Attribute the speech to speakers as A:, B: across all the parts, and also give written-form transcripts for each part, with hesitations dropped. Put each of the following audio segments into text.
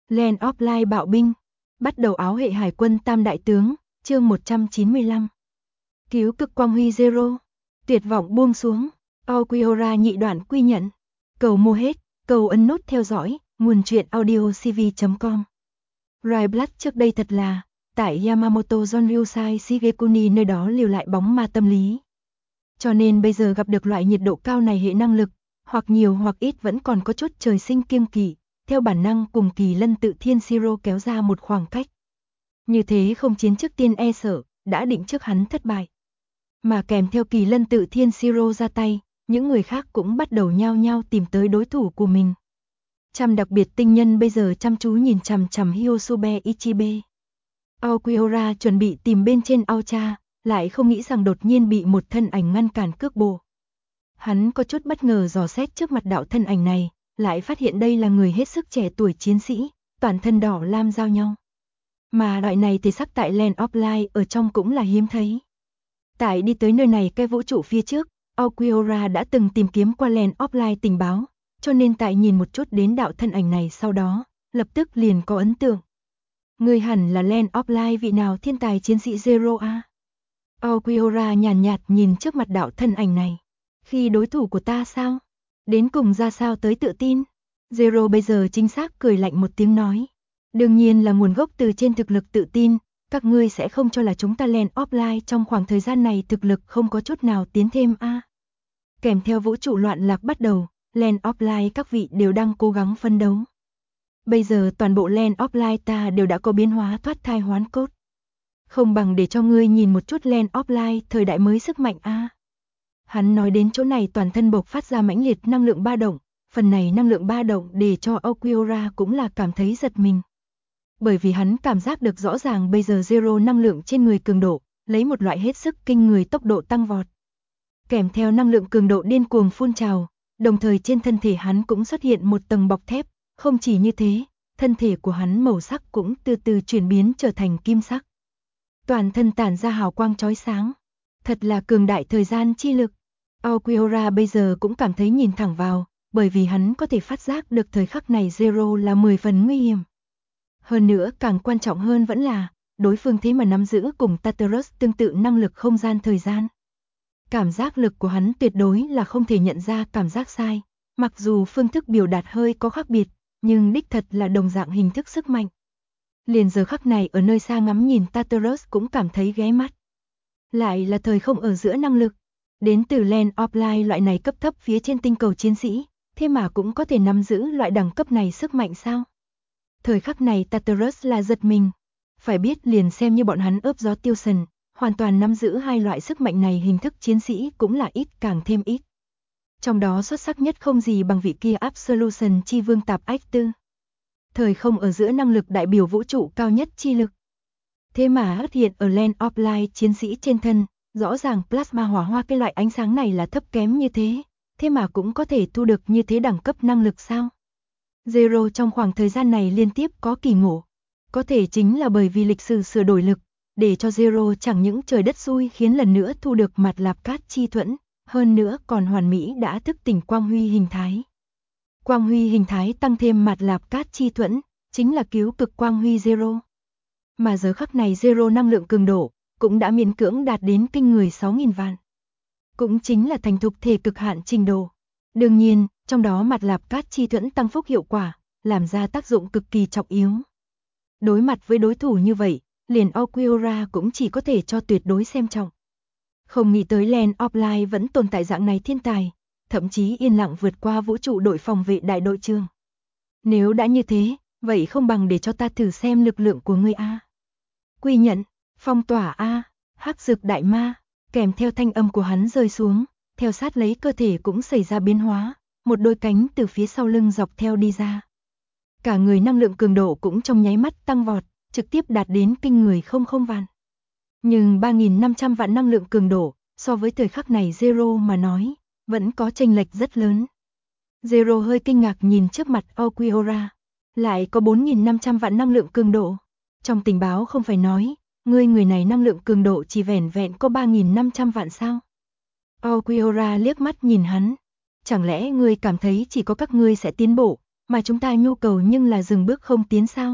A: Land of Light bạo binh. Bắt đầu áo hệ hải quân tam đại tướng, chương 195. Cứu cực quang huy Zero. Tuyệt vọng buông xuống. Aokiora nhị đoạn quy nhận. Cầu mua hết, cầu ấn nút theo dõi, nguồn truyện audio cv.com. Raiblood trước đây thật là, tại Yamamoto Zonryusai Shigekuni nơi đó lưu lại bóng ma tâm lý. Cho nên bây giờ gặp được loại nhiệt độ cao này hệ năng lực, hoặc nhiều hoặc ít vẫn còn có chút trời sinh kiêng kỵ, theo bản năng cùng Kỳ Lân Tự Thiên Shiro kéo ra một khoảng cách. Như thế không chiến trước tiên e sợ, đã định trước hắn thất bại. Mà kèm theo Kỳ Lân Tự Thiên Shiro ra tay, những người khác cũng bắt đầu nhao nhao tìm tới đối thủ của mình. Trăm đặc biệt tinh nhân bây giờ chăm chú nhìn chằm chằm Hyosuke Ichibe. Aokiora chuẩn bị tìm bên trên Aocha, lại không nghĩ rằng đột nhiên bị một thân ảnh ngăn cản cước bộ. Hắn có chút bất ngờ dò xét trước mặt đạo thân ảnh này, lại phát hiện đây là người hết sức trẻ tuổi chiến sĩ, toàn thân đỏ lam giao nhau. Mà loại này thì sắc tại Land of Light ở trong cũng là hiếm thấy. Tại đi tới nơi này cái vũ trụ phía trước, Aokiora đã từng tìm kiếm qua Land of Light tình báo, cho nên tại nhìn một chút đến đạo thân ảnh này sau đó, lập tức liền có ấn tượng. Người hẳn là Land of Light vị nào thiên tài chiến sĩ Zero a? Aokiora nhàn nhạt nhìn trước mặt đạo thân ảnh này. Khi đối thủ của ta sao? Đến cùng ra sao tới tự tin? Zero bây giờ chính xác cười lạnh một tiếng nói. Đương nhiên là nguồn gốc từ trên thực lực tự tin, các ngươi sẽ không cho là chúng ta Land of Light trong khoảng thời gian này thực lực không có chút nào tiến thêm a. Kèm theo vũ trụ loạn lạc bắt đầu, Land of Light các vị đều đang cố gắng phân đấu. Bây giờ toàn bộ Land of Light ta đều đã có biến hóa thoát thai hoán cốt. Không bằng để cho ngươi nhìn một chút Land of Light thời đại mới sức mạnh a. Hắn nói đến chỗ này toàn thân bộc phát ra mãnh liệt năng lượng ba động, phần này năng lượng ba động để cho Aokiora cũng là cảm thấy giật mình. Bởi vì hắn cảm giác được rõ ràng bây giờ Zero năng lượng trên người cường độ, lấy một loại hết sức kinh người tốc độ tăng vọt. Kèm theo năng lượng cường độ điên cuồng phun trào, đồng thời trên thân thể hắn cũng xuất hiện một tầng bọc thép, không chỉ như thế, thân thể của hắn màu sắc cũng từ từ chuyển biến trở thành kim sắc. Toàn thân tản ra hào quang chói sáng, thật là cường đại thời gian chi lực. Aokiora bây giờ cũng cảm thấy nhìn thẳng vào, bởi vì hắn có thể phát giác được thời khắc này Zero là 10 phần nguy hiểm. Hơn nữa càng quan trọng hơn vẫn là, đối phương thế mà nắm giữ cùng Tartarus tương tự năng lực không gian thời gian. Cảm giác lực của hắn tuyệt đối là không thể nhận ra cảm giác sai, mặc dù phương thức biểu đạt hơi có khác biệt, nhưng đích thật là đồng dạng hình thức sức mạnh. Liền giờ khắc này ở nơi xa ngắm nhìn Tartarus cũng cảm thấy ghé mắt. Lại là thời không ở giữa năng lực. Đến từ Land of Light loại này cấp thấp phía trên tinh cầu chiến sĩ, thế mà cũng có thể nắm giữ loại đẳng cấp này sức mạnh sao? Thời khắc này Tartarus là giật mình. Phải biết liền xem như bọn hắn ướp gió tiêu sần, hoàn toàn nắm giữ hai loại sức mạnh này hình thức chiến sĩ cũng là ít càng thêm ít. Trong đó xuất sắc nhất không gì bằng vị kia Absolution chi vương tạp ách tư. Thời không ở giữa năng lực đại biểu vũ trụ cao nhất chi lực. Thế mà xuất hiện ở Land of Light chiến sĩ trên thân, rõ ràng plasma hỏa hoa cái loại ánh sáng này là thấp kém như thế mà cũng có thể thu được như thế đẳng cấp năng lực sao? Zero trong khoảng thời gian này liên tiếp có kỳ ngộ. Có thể chính là bởi vì lịch sử sửa đổi lực, để cho Zero chẳng những trời đất xui khiến lần nữa thu được mặt lạp cát chi thuẫn, hơn nữa còn hoàn mỹ đã thức tỉnh quang huy hình thái. Quang huy hình thái tăng thêm mặt lạp cát chi thuẫn, chính là cứu cực quang huy Zero. Mà giờ khắc này Zero năng lượng cường độ, cũng đã miễn cưỡng đạt đến kinh người 6.000 vạn. Cũng chính là thành thục thể cực hạn trình độ. Đương nhiên, trong đó mặt lạp cát chi thuẫn tăng phúc hiệu quả, làm ra tác dụng cực kỳ trọng yếu. Đối mặt với đối thủ như vậy, liền Aokiora cũng chỉ có thể cho tuyệt đối xem trọng. Không nghĩ tới Land of Light vẫn tồn tại dạng này thiên tài, thậm chí yên lặng vượt qua vũ trụ đội phòng vệ đại đội trưởng. Nếu đã như thế, vậy không bằng để cho ta thử xem lực lượng của ngươi a. Quy nhận, phong tỏa a, hắc dược đại ma, kèm theo thanh âm của hắn rơi xuống, theo sát lấy cơ thể cũng xảy ra biến hóa, một đôi cánh từ phía sau lưng dọc theo đi ra. Cả người năng lượng cường độ cũng trong nháy mắt tăng vọt, trực tiếp đạt đến kinh người 00 vạn. Nhưng 3.500 vạn năng lượng cường độ, so với thời khắc này Zero mà nói, vẫn có chênh lệch rất lớn. Zero hơi kinh ngạc nhìn trước mặt Aokiora, lại có 4.500 vạn năng lượng cường độ. Trong tình báo không phải nói, người này năng lượng cường độ chỉ vẻn vẹn có 3.500 vạn sao? Aokiora liếc mắt nhìn hắn. Chẳng lẽ ngươi cảm thấy chỉ có các ngươi sẽ tiến bộ, mà chúng ta nhu cầu nhưng là dừng bước không tiến sao?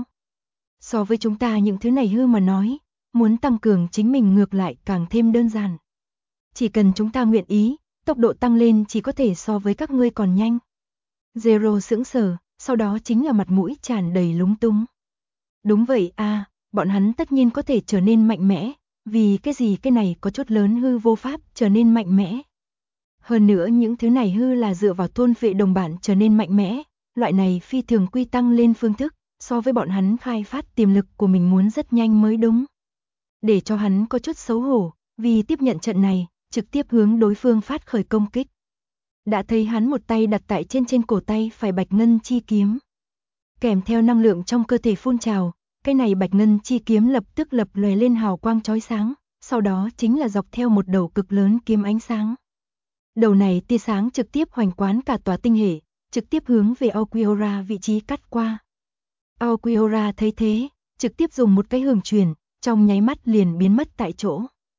A: So với chúng ta những thứ này hư mà nói, muốn tăng cường chính mình ngược lại càng thêm đơn giản. Chỉ cần chúng ta nguyện ý, tốc độ tăng lên chỉ có thể so với các ngươi còn nhanh. Zero sững sờ, sau đó chính là mặt mũi tràn đầy lúng túng. Đúng vậy à, bọn hắn tất nhiên có thể trở nên mạnh mẽ, vì cái gì cái này có chút lớn hư vô pháp trở nên mạnh mẽ. Hơn nữa những thứ này hư là dựa vào thôn vệ đồng bản trở nên mạnh mẽ, loại này phi thường quy tăng lên phương thức, so với bọn hắn khai phát tiềm lực của mình muốn rất nhanh mới đúng. Để cho hắn có chút xấu hổ, vì tiếp nhận trận này, trực tiếp hướng đối phương phát khởi công kích. Đã thấy hắn một tay đặt tại trên cổ tay phải bạch ngân chi kiếm. Kèm theo năng lượng trong cơ thể phun trào, cái này bạch ngân chi kiếm lập tức lập lòe lên hào quang chói sáng, sau đó chính là dọc theo một đầu cực lớn kiếm ánh sáng. Đầu này tia sáng trực tiếp hoành quán cả tòa tinh hệ, trực tiếp hướng về Aokiora vị trí cắt qua. Aokiora thấy thế, trực tiếp dùng một cái hường truyền, trong nháy mắt liền biến mất tại chỗ.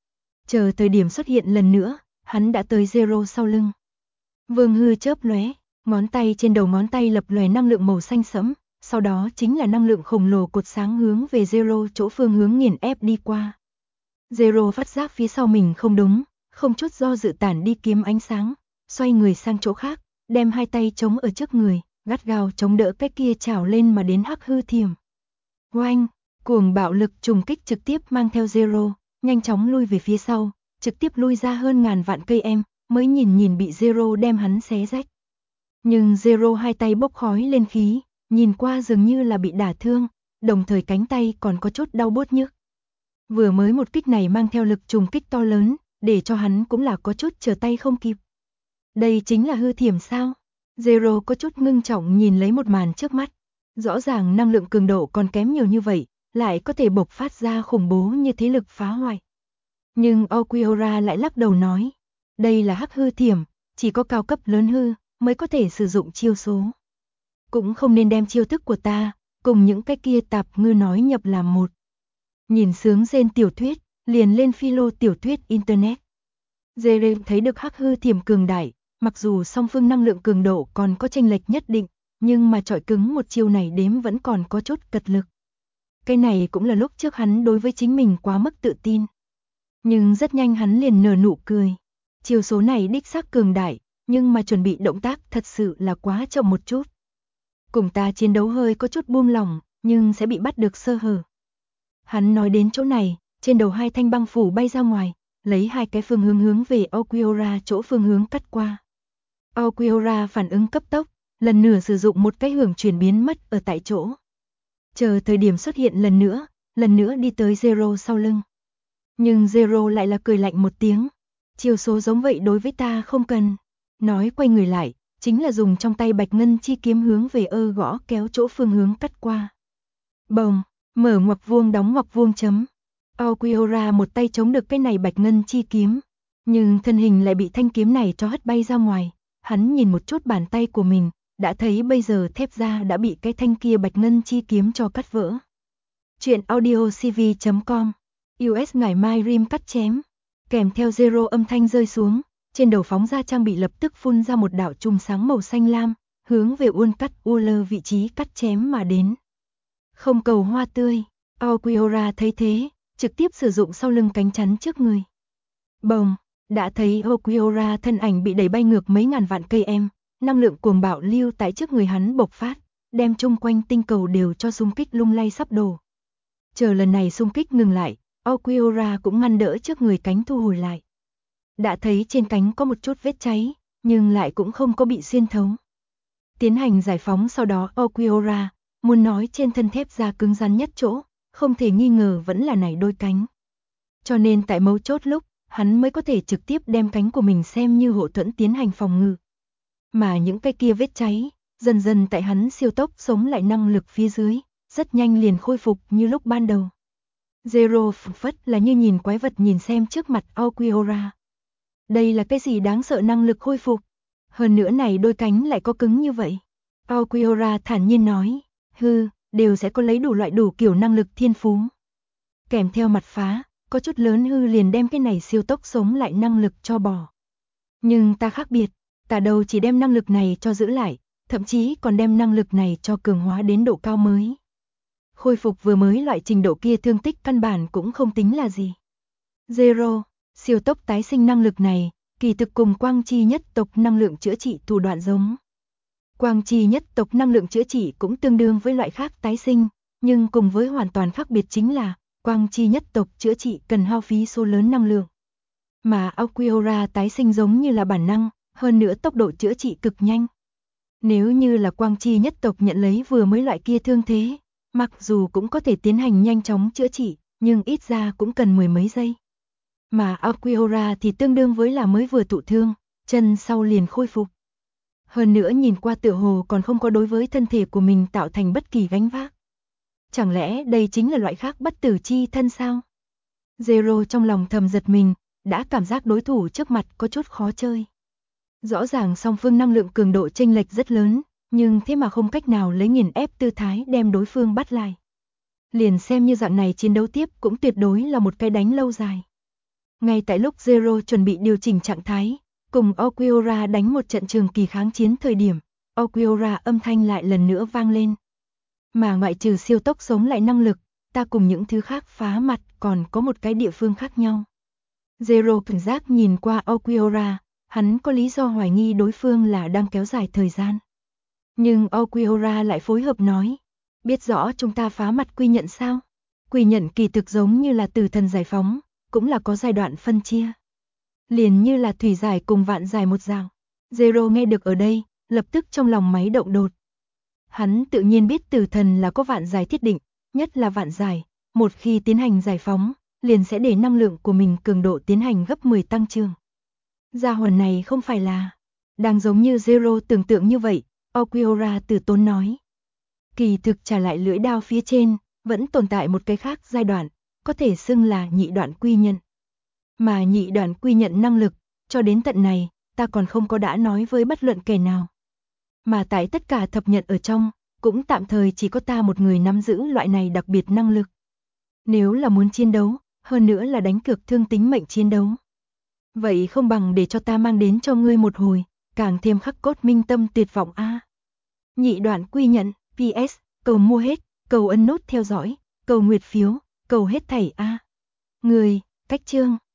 A: Chờ thời điểm xuất hiện lần nữa, hắn đã tới Zero sau lưng. Vương hư chớp lóe, ngón tay trên đầu ngón tay lập lòe năng lượng màu xanh sẫm, sau đó chính là năng lượng khổng lồ cột sáng hướng về Zero chỗ phương hướng nghiền ép đi qua. Zero phát giác phía sau mình không đúng, không chút do dự tản đi kiếm ánh sáng, xoay người sang chỗ khác, đem hai tay chống ở trước người, gắt gao chống đỡ cái kia trào lên mà đến hắc hư thiểm. Oanh, cuồng bạo lực trùng kích trực tiếp mang theo Zero, nhanh chóng lui về phía sau, trực tiếp lui ra hơn ngàn vạn cây em, mới nhìn bị Zero đem hắn xé rách. Nhưng Zero hai tay bốc khói lên khí, nhìn qua dường như là bị đả thương, đồng thời cánh tay còn có chút đau buốt nhức. Vừa mới một kích này mang theo lực trùng kích to lớn, để cho hắn cũng là có chút trở tay không kịp. Đây chính là hư thiểm sao? Zero có chút ngưng trọng nhìn lấy một màn trước mắt. Rõ ràng năng lượng cường độ còn kém nhiều như vậy, lại có thể bộc phát ra khủng bố như thế lực phá hoại. Nhưng Aokiora lại lắc đầu nói, đây là hắc hư thiểm, chỉ có cao cấp lớn hư mới có thể sử dụng chiêu số. Cũng không nên đem chiêu thức của ta cùng những cái kia tạp ngư nói nhập làm một. Nhìn sướng rên tiểu thuyết, liền lên philo tiểu thuyết internet. Jerem thấy được hắc hư thiểm cường đại, mặc dù song phương năng lượng cường độ còn có chênh lệch nhất định, nhưng mà chọi cứng một chiêu này đếm vẫn còn có chút cật lực. Cái này cũng là lúc trước hắn đối với chính mình quá mức tự tin. Nhưng rất nhanh hắn liền nở nụ cười. Chiêu số này đích xác cường đại, nhưng mà chuẩn bị động tác thật sự là quá chậm một chút. Cùng ta chiến đấu hơi có chút buông lỏng, nhưng sẽ bị bắt được sơ hở. Hắn nói đến chỗ này, trên đầu hai thanh băng phủ bay ra ngoài, lấy hai cái phương hướng hướng về Aokiora chỗ phương hướng cắt qua. Aokiora phản ứng cấp tốc, lần nữa sử dụng một cái hưởng chuyển biến mất ở tại chỗ. Chờ thời điểm xuất hiện lần nữa đi tới Zero sau lưng. Nhưng Zero lại là cười lạnh một tiếng. Chiêu số giống vậy đối với ta không cần. Nói quay người lại, chính là dùng trong tay bạch ngân chi kiếm hướng về gõ kéo chỗ phương hướng cắt qua. Bồng, mở ngoặc vuông đóng ngoặc vuông chấm. Aokiora một tay chống được cái này bạch ngân chi kiếm, nhưng thân hình lại bị thanh kiếm này cho hất bay ra ngoài. Hắn nhìn một chút bàn tay của mình, đã thấy bây giờ thép da đã bị cái thanh kia bạch ngân chi kiếm cho cắt vỡ. Chuyện audiocv.com US ngày mai rim cắt chém, kèm theo Zero âm thanh rơi xuống, trên đầu phóng ra trang bị lập tức phun ra một đạo chùm sáng màu xanh lam, hướng về Uôn Cắt Uller vị trí cắt chém mà đến. Không cầu hoa tươi, Aokiora thấy thế, trực tiếp sử dụng sau lưng cánh chắn trước người. Bồng, đã thấy Aokiora thân ảnh bị đẩy bay ngược mấy ngàn vạn cây em, năng lượng cuồng bạo lưu tại trước người hắn bộc phát, đem chung quanh tinh cầu đều cho xung kích lung lay sắp đổ. Chờ lần này xung kích ngừng lại, Aokiora cũng ngăn đỡ trước người cánh thu hồi lại. Đã thấy trên cánh có một chút vết cháy, nhưng lại cũng không có bị xuyên thấu. Tiến hành giải phóng sau đó Aokiora, muốn nói trên thân thép da cứng rắn nhất chỗ, không thể nghi ngờ vẫn là này đôi cánh. Cho nên tại mấu chốt lúc, hắn mới có thể trực tiếp đem cánh của mình xem như hộ thuẫn tiến hành phòng ngự. Mà những cái kia vết cháy, dần dần tại hắn siêu tốc sống lại năng lực phía dưới, rất nhanh liền khôi phục như lúc ban đầu. Zero phất là như nhìn quái vật nhìn xem trước mặt Aokiora. Đây là cái gì đáng sợ năng lực khôi phục? Hơn nữa này đôi cánh lại có cứng như vậy. Aokiora thản nhiên nói, đều sẽ có lấy đủ loại đủ kiểu năng lực thiên phú. Kèm theo mặt phá, có chút lớn hư liền đem cái này siêu tốc sống lại năng lực cho bỏ. Nhưng ta khác biệt, ta đâu chỉ đem năng lực này cho giữ lại, thậm chí còn đem năng lực này cho cường hóa đến độ cao mới. Khôi phục vừa mới loại trình độ kia thương tích căn bản cũng không tính là gì. Zero, siêu tốc tái sinh năng lực này, kỳ thực cùng quang chi nhất tộc năng lượng chữa trị thủ đoạn giống. Quang chi nhất tộc năng lượng chữa trị cũng tương đương với loại khác tái sinh, nhưng cùng với hoàn toàn khác biệt chính là, quang chi nhất tộc chữa trị cần hao phí số lớn năng lượng. Mà Aokiora tái sinh giống như là bản năng, hơn nữa tốc độ chữa trị cực nhanh. Nếu như là quang chi nhất tộc nhận lấy vừa mới loại kia thương thế, mặc dù cũng có thể tiến hành nhanh chóng chữa trị, nhưng ít ra cũng cần mười mấy giây. Mà Aokiora thì tương đương với là mới vừa thụ thương, chân sau liền khôi phục. Hơn nữa nhìn qua tựa hồ còn không có đối với thân thể của mình tạo thành bất kỳ gánh vác. Chẳng lẽ đây chính là loại khác bất tử chi thân sao? Zero trong lòng thầm giật mình, đã cảm giác đối thủ trước mặt có chút khó chơi. Rõ ràng song phương năng lượng cường độ chênh lệch rất lớn, nhưng thế mà không cách nào lấy nghiền ép tư thái đem đối phương bắt lại. Liền xem như dạng này chiến đấu tiếp cũng tuyệt đối là một cái đánh lâu dài. Ngay tại lúc Zero chuẩn bị điều chỉnh trạng thái, cùng Aokiora đánh một trận trường kỳ kháng chiến thời điểm, Aokiora âm thanh lại lần nữa vang lên. Mà ngoại trừ siêu tốc sống lại năng lực, ta cùng những thứ khác phá mặt còn có một cái địa phương khác nhau. Zero cảnh giác nhìn qua Aokiora, hắn có lý do hoài nghi đối phương là đang kéo dài thời gian. Nhưng Aokiora lại phối hợp nói, biết rõ chúng ta phá mặt quy nhận sao? Quy nhận kỳ thực giống như là tử thần giải phóng, cũng là có giai đoạn phân chia. Liền như là thủy giải cùng vạn giải một dạng. Zero nghe được ở đây, lập tức trong lòng máy động đột. Hắn tự nhiên biết tử thần là có vạn giải thiết định, nhất là vạn giải, một khi tiến hành giải phóng, liền sẽ để năng lượng của mình cường độ tiến hành gấp 10 tăng trưởng. Gia hồn này không phải là đang giống như Zero tưởng tượng như vậy, Aokiora từ tốn nói. Kỳ thực trả lại lưỡi đao phía trên, vẫn tồn tại một cái khác giai đoạn, có thể xưng là nhị đoạn quy nhận. Mà nhị đoạn quy nhận năng lực, cho đến tận này, ta còn không có đã nói với bất luận kẻ nào. Mà tại tất cả thập nhận ở trong, cũng tạm thời chỉ có ta một người nắm giữ loại này đặc biệt năng lực. Nếu là muốn chiến đấu, hơn nữa là đánh cược thương tính mệnh chiến đấu. Vậy không bằng để cho ta mang đến cho ngươi một hồi, càng thêm khắc cốt minh tâm tuyệt vọng a. Nhị đoạn quy nhận, PS, cầu mua hết, cầu ấn nút theo dõi, cầu nguyệt phiếu, cầu hết thảy a. Người, cách chương